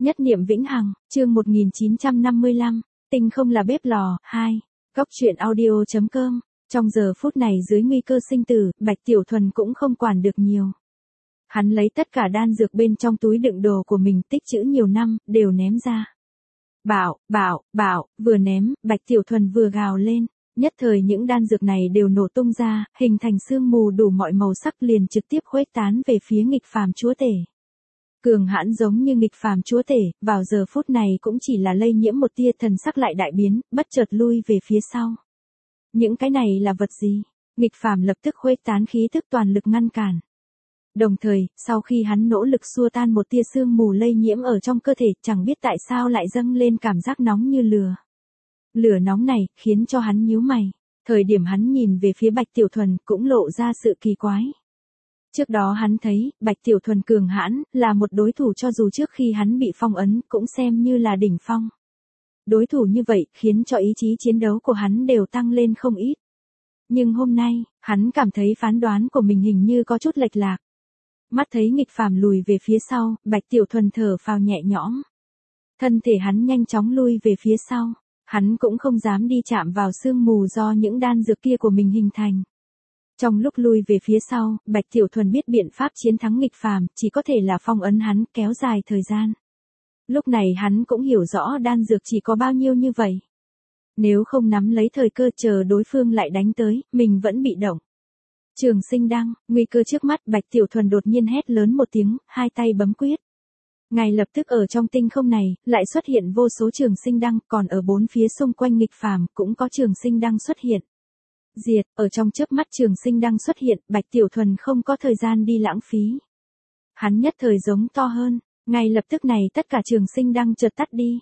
Nhất niệm vĩnh hằng, chương 1955, tinh không là bếp lò, 2. Góc truyện audio.com. Trong giờ phút này dưới nguy cơ sinh tử, Bạch Tiểu Thuần cũng không quản được nhiều. Hắn lấy tất cả đan dược bên trong túi đựng đồ của mình tích trữ nhiều năm, đều ném ra. Bảo, vừa ném, Bạch Tiểu Thuần vừa gào lên. Nhất thời những đan dược này đều nổ tung ra, hình thành sương mù đủ mọi màu sắc liền trực tiếp khuếch tán về phía nghịch phàm chúa tể. Cường hãn giống như nghịch phàm chúa tể, vào giờ phút này cũng chỉ là lây nhiễm một tia thần sắc lại đại biến, bất chợt lui về phía sau. Những cái này là vật gì? Nghịch phàm lập tức khuếch tán khí tức toàn lực ngăn cản. Đồng thời, sau khi hắn nỗ lực xua tan một tia sương mù lây nhiễm ở trong cơ thể, chẳng biết tại sao lại dâng lên cảm giác nóng như lửa. Lửa nóng này, khiến cho hắn nhíu mày. Thời điểm hắn nhìn về phía Bạch Tiểu Thuần, cũng lộ ra sự kỳ quái. Trước đó hắn thấy, Bạch Tiểu Thuần cường hãn, là một đối thủ cho dù trước khi hắn bị phong ấn, cũng xem như là đỉnh phong. Đối thủ như vậy, khiến cho ý chí chiến đấu của hắn đều tăng lên không ít. Nhưng hôm nay, hắn cảm thấy phán đoán của mình hình như có chút lệch lạc. Mắt thấy nghịch phàm lùi về phía sau, Bạch Tiểu Thuần thở phào nhẹ nhõm. Thân thể hắn nhanh chóng lui về phía sau. Hắn cũng không dám đi chạm vào sương mù do những đan dược kia của mình hình thành. Trong lúc lui về phía sau, Bạch Tiểu Thuần biết biện pháp chiến thắng nghịch phàm, chỉ có thể là phong ấn hắn, kéo dài thời gian. Lúc này hắn cũng hiểu rõ đan dược chỉ có bao nhiêu như vậy. Nếu không nắm lấy thời cơ chờ đối phương lại đánh tới, mình vẫn bị động. Trường sinh đăng, nguy cơ trước mắt, Bạch Tiểu Thuần đột nhiên hét lớn một tiếng, hai tay bấm quyết. Ngay lập tức ở trong tinh không này, lại xuất hiện vô số trường sinh đăng, còn ở bốn phía xung quanh nghịch phàm, cũng có trường sinh đăng xuất hiện. Diệt, ở trong chớp mắt trường sinh đăng xuất hiện, Bạch Tiểu Thuần không có thời gian đi lãng phí. Hắn nhất thời giống to hơn, ngay lập tức này tất cả trường sinh đăng chợt tắt đi.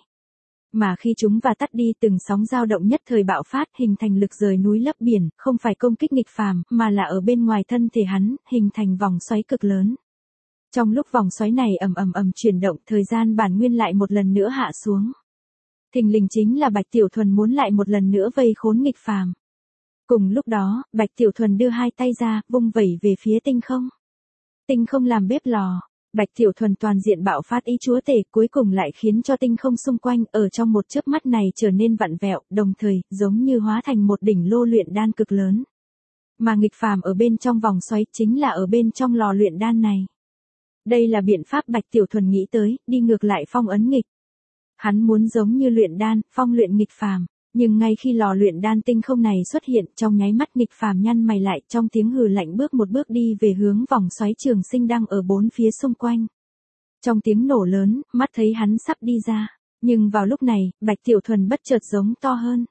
Mà khi chúng và tắt đi từng sóng dao động nhất thời bạo phát hình thành lực rời núi lấp biển, không phải công kích nghịch phàm, mà là ở bên ngoài thân thể hắn, hình thành vòng xoáy cực lớn. Trong lúc vòng xoáy này ầm chuyển động, thời gian bản nguyên lại một lần nữa hạ xuống. Thình lình chính là Bạch Tiểu Thuần muốn lại một lần nữa vây khốn nghịch phàm. Cùng lúc đó, Bạch Tiểu Thuần đưa hai tay ra, vung vẩy về phía tinh không. Tinh không làm bếp lò. Bạch Tiểu Thuần toàn diện bạo phát ý chúa tể, cuối cùng lại khiến cho tinh không xung quanh ở trong một chớp mắt này trở nên vặn vẹo, đồng thời giống như hóa thành một đỉnh lô luyện đan cực lớn. Mà nghịch phàm ở bên trong vòng xoáy chính là ở bên trong lò luyện đan này. Đây là biện pháp Bạch Tiểu Thuần nghĩ tới, đi ngược lại phong ấn nghịch. Hắn muốn giống như luyện đan, phong luyện nghịch phàm, nhưng ngay khi lò luyện đan tinh không này xuất hiện, trong nháy mắt nghịch phàm nhăn mày lại, trong tiếng hừ lạnh bước một bước đi về hướng vòng xoáy trường sinh đăng ở bốn phía xung quanh. Trong tiếng nổ lớn, mắt thấy hắn sắp đi ra, nhưng vào lúc này, Bạch Tiểu Thuần bất chợt giống to hơn.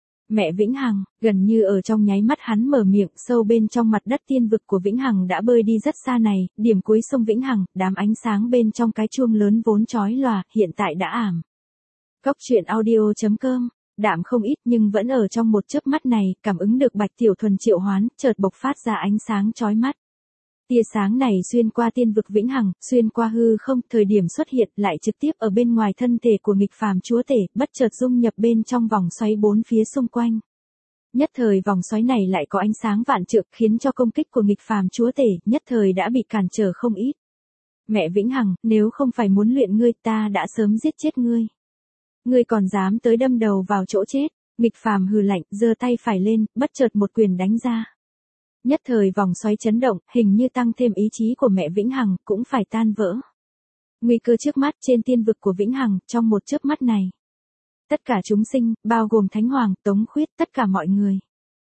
Mẹ Vĩnh Hằng, gần như ở trong nháy mắt hắn mở miệng, sâu bên trong mặt đất tiên vực của Vĩnh Hằng đã bơi đi rất xa này, điểm cuối sông Vĩnh Hằng, đám ánh sáng bên trong cái chuông lớn vốn chói lòa, hiện tại đã ảm. Góc truyện audio.com, đạm không ít nhưng vẫn ở trong một chớp mắt này, cảm ứng được Bạch Tiểu Thuần triệu hoán, chợt bộc phát ra ánh sáng chói mắt. Tia sáng này xuyên qua tiên vực Vĩnh Hằng, xuyên qua hư không, thời điểm xuất hiện lại trực tiếp ở bên ngoài thân thể của nghịch phàm chúa tể, bất chợt dung nhập bên trong vòng xoáy bốn phía xung quanh. Nhất thời vòng xoáy này lại có ánh sáng vạn trượng, khiến cho công kích của nghịch phàm chúa tể, nhất thời đã bị cản trở không ít. Mẹ Vĩnh Hằng, nếu không phải muốn luyện ngươi, ta đã sớm giết chết ngươi. Ngươi còn dám tới đâm đầu vào chỗ chết. Nghịch phàm hừ lạnh, giơ tay phải lên, bất chợt một quyền đánh ra. Nhất thời vòng xoáy chấn động, hình như tăng thêm ý chí của mẹ Vĩnh Hằng, cũng phải tan vỡ. Nguy cơ trước mắt trên tiên vực của Vĩnh Hằng, trong một chớp mắt này. Tất cả chúng sinh, bao gồm Thánh Hoàng, Tống Khuyết, tất cả mọi người.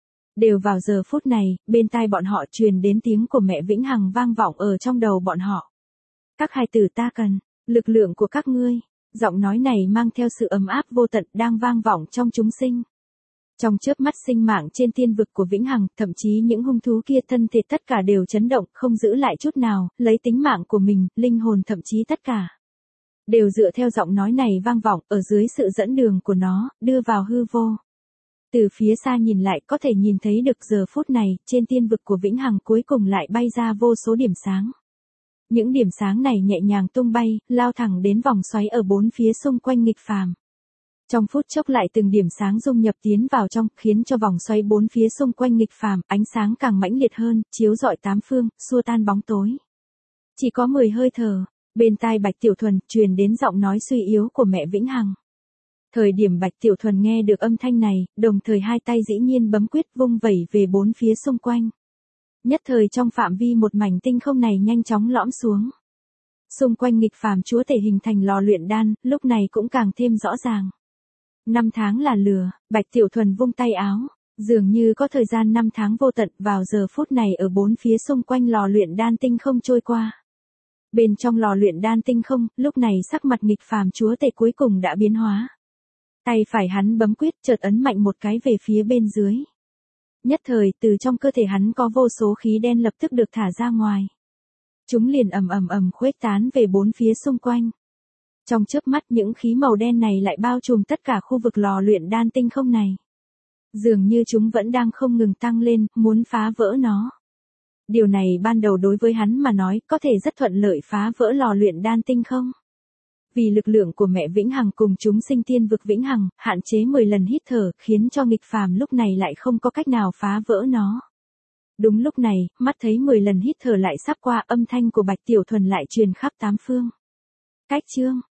Đều vào giờ phút này, bên tai bọn họ truyền đến tiếng của mẹ Vĩnh Hằng vang vọng ở trong đầu bọn họ. Các hài tử ta cần, lực lượng của các ngươi. Giọng nói này mang theo sự ấm áp vô tận đang vang vọng trong chúng sinh. Trong chớp mắt sinh mạng trên tiên vực của Vĩnh Hằng, thậm chí những hung thú kia thân thể tất cả đều chấn động, không giữ lại chút nào, lấy tính mạng của mình, linh hồn thậm chí tất cả. Đều dựa theo giọng nói này vang vọng, ở dưới sự dẫn đường của nó, đưa vào hư vô. Từ phía xa nhìn lại có thể nhìn thấy được giờ phút này, trên tiên vực của Vĩnh Hằng cuối cùng lại bay ra vô số điểm sáng. Những điểm sáng này nhẹ nhàng tung bay, lao thẳng đến vòng xoáy ở bốn phía xung quanh nghịch phàm. Trong phút chốc lại từng điểm sáng dung nhập tiến vào trong, khiến cho vòng xoáy bốn phía xung quanh nghịch phàm, ánh sáng càng mãnh liệt hơn, chiếu rọi tám phương, xua tan bóng tối. Chỉ có 10 hơi thở, Bên tai Bạch Tiểu Thuần truyền đến giọng nói suy yếu của mẹ Vĩnh Hằng. Thời điểm Bạch Tiểu Thuần nghe được âm thanh này, đồng thời hai tay dĩ nhiên bấm quyết vung vẩy về bốn phía xung quanh. Nhất thời trong phạm vi một mảnh tinh không này nhanh chóng lõm xuống. Xung quanh nghịch phàm chúa thể hình thành lò luyện đan, lúc này cũng càng thêm rõ ràng. 5 tháng là lừa, Bạch Tiểu Thuần vung tay áo, dường như có thời gian 5 tháng vô tận vào giờ phút này ở bốn phía xung quanh lò luyện đan tinh không trôi qua. Bên trong lò luyện đan tinh không, lúc này sắc mặt nghịch phàm chúa tể cuối cùng đã biến hóa. Tay phải hắn bấm quyết chợt ấn mạnh một cái về phía bên dưới. Nhất thời từ trong cơ thể hắn có vô số khí đen lập tức được thả ra ngoài. Chúng liền ầm khuếch tán về bốn phía xung quanh. Trong chớp mắt những khí màu đen này lại bao trùm tất cả khu vực lò luyện đan tinh không này. Dường như chúng vẫn đang không ngừng tăng lên, muốn phá vỡ nó. Điều này ban đầu đối với hắn mà nói có thể rất thuận lợi phá vỡ lò luyện đan tinh không. Vì lực lượng của mẹ Vĩnh Hằng cùng chúng sinh tiên vực Vĩnh Hằng, hạn chế 10 lần hít thở, khiến cho nghịch phàm lúc này lại không có cách nào phá vỡ nó. Đúng lúc này, mắt thấy 10 lần hít thở lại sắp qua, âm thanh của Bạch Tiểu Thuần lại truyền khắp tám phương. Cách chương